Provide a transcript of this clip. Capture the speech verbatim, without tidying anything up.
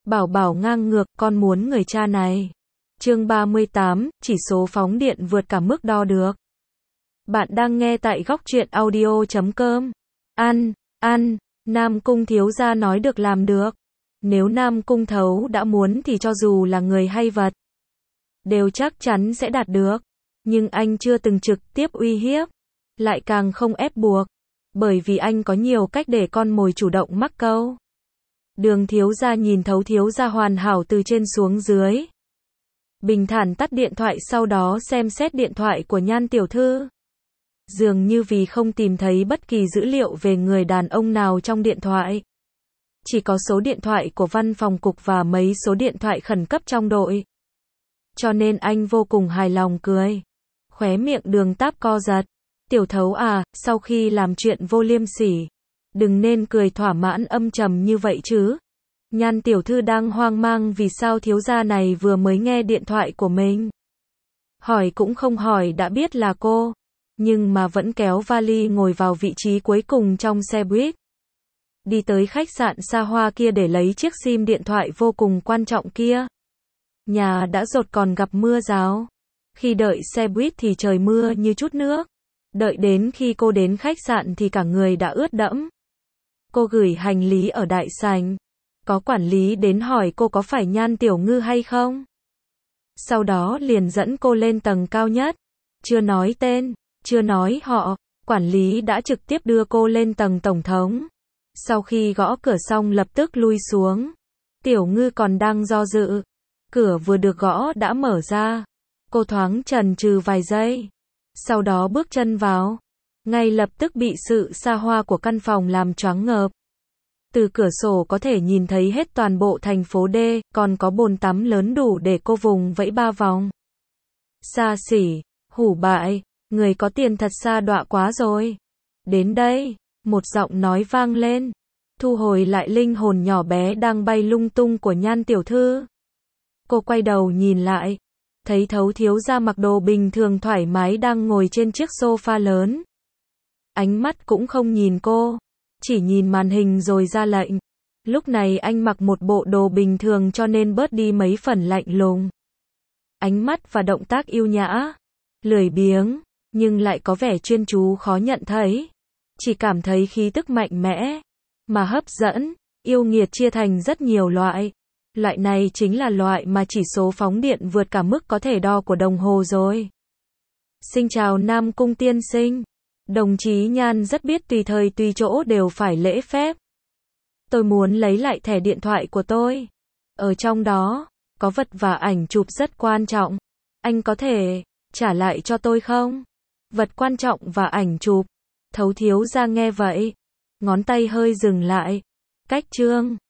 Bảo bảo ngang ngược, con muốn người cha này. Chương ba mươi tám, chỉ số phóng điện vượt cả mức đo được. Bạn đang nghe tại góc truyện audio chấm com. Ăn, ăn, Nam Cung thiếu gia nói được làm được. Nếu Nam Cung Thấu đã muốn thì cho dù là người hay vật, đều chắc chắn sẽ đạt được. Nhưng anh chưa từng trực tiếp uy hiếp, lại càng không ép buộc. Bởi vì anh có nhiều cách để con mồi chủ động mắc câu. Đường thiếu gia nhìn thấu thiếu gia hoàn hảo từ trên xuống dưới. Bình thản tắt điện thoại, sau đó xem xét điện thoại của Nhan tiểu thư. Dường như vì không tìm thấy bất kỳ dữ liệu về người đàn ông nào trong điện thoại. Chỉ có số điện thoại của văn phòng cục và mấy số điện thoại khẩn cấp trong đội. Cho nên anh vô cùng hài lòng cười. Khóe miệng Đường Táp co giật. Tiểu Thấu à, sau khi làm chuyện vô liêm sỉ, đừng nên cười thỏa mãn âm trầm như vậy chứ. Nhan tiểu thư đang hoang mang vì sao thiếu gia này vừa mới nghe điện thoại của mình. Hỏi cũng không hỏi đã biết là cô. Nhưng mà vẫn kéo vali ngồi vào vị trí cuối cùng trong xe buýt. Đi tới khách sạn xa hoa kia để lấy chiếc sim điện thoại vô cùng quan trọng kia. Nhà đã dột còn gặp mưa rào. Khi đợi xe buýt thì trời mưa như chút nước. Đợi đến khi cô đến khách sạn thì cả người đã ướt đẫm. Cô gửi hành lý ở đại sảnh. Có quản lý đến hỏi cô có phải Nhan tiểu ngư hay không. Sau đó liền dẫn cô lên tầng cao nhất. Chưa nói tên, chưa nói họ, quản lý đã trực tiếp đưa cô lên tầng tổng thống. Sau khi gõ cửa xong lập tức lui xuống. Tiểu ngư còn đang do dự. Cửa vừa được gõ đã mở ra. Cô thoáng chần chừ vài giây. Sau đó bước chân vào. Ngay lập tức bị sự xa hoa của căn phòng làm choáng ngợp. Từ cửa sổ có thể nhìn thấy hết toàn bộ thành phố D, còn có bồn tắm lớn đủ để cô vùng vẫy ba vòng. Xa xỉ, hủ bại, người có tiền thật xa đọa quá rồi. Đến đây, một giọng nói vang lên. Thu hồi lại linh hồn nhỏ bé đang bay lung tung của Nhan tiểu thư. Cô quay đầu nhìn lại. Thấy Thấu thiếu gia mặc đồ bình thường thoải mái đang ngồi trên chiếc sofa lớn. Ánh mắt cũng không nhìn cô, chỉ nhìn màn hình rồi ra lệnh. Lúc này anh mặc một bộ đồ bình thường cho nên bớt đi mấy phần lạnh lùng. Ánh mắt và động tác yêu nhã, lười biếng, nhưng lại có vẻ chuyên chú khó nhận thấy. Chỉ cảm thấy khí tức mạnh mẽ, mà hấp dẫn, yêu nghiệt chia thành rất nhiều loại. Loại này chính là loại mà chỉ số phóng điện vượt cả mức có thể đo của đồng hồ rồi. Xin chào Nam Cung tiên sinh. Đồng chí Nhan rất biết tùy thời tùy chỗ đều phải lễ phép. Tôi muốn lấy lại thẻ điện thoại của tôi. Ở trong đó, có vật và ảnh chụp rất quan trọng. Anh có thể trả lại cho tôi không? Vật quan trọng và ảnh chụp. Thấu thiếu gia nghe vậy. Ngón tay hơi dừng lại. Cách chương.